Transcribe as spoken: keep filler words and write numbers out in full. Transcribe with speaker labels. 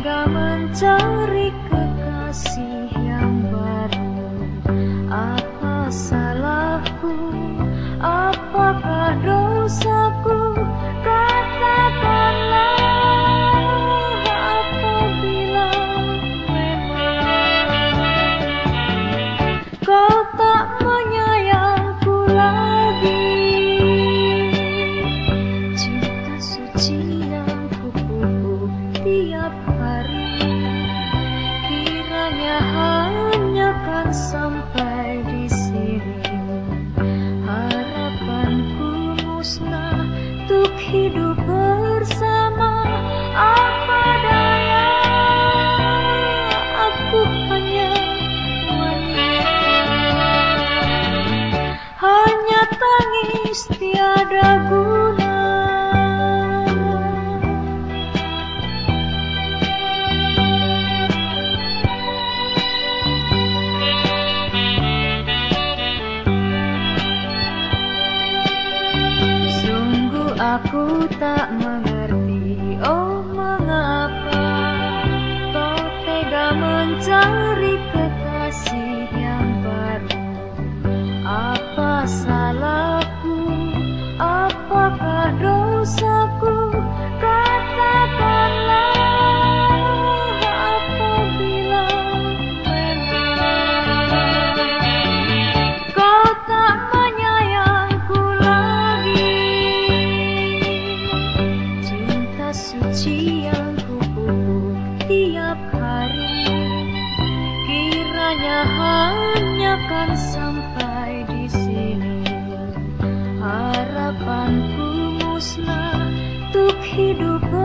Speaker 1: tega mencari kekasih yang baru? Apa salahku? Apakah dosaku? Katakanlah apabila memang kau tak menyayangku lagi. Cinta suci yang kupupuk tiap hari, kiranya hanya kan sampai di sini. Harapanku musnah untuk hidup bersama. Apa daya, aku hanya wanita, hanya tangis tiada guna. Aku tak mengerti, oh mengapa kau tega mencari kekasih yang baru? Apa salahku? Apakah dosaku? Katakanlah apabila memang kau tak menyayangku lagi. Suci yang kupupuk tiap hari, kiranya hanya kan sampai di sini. Harapanku musnah untuk hidup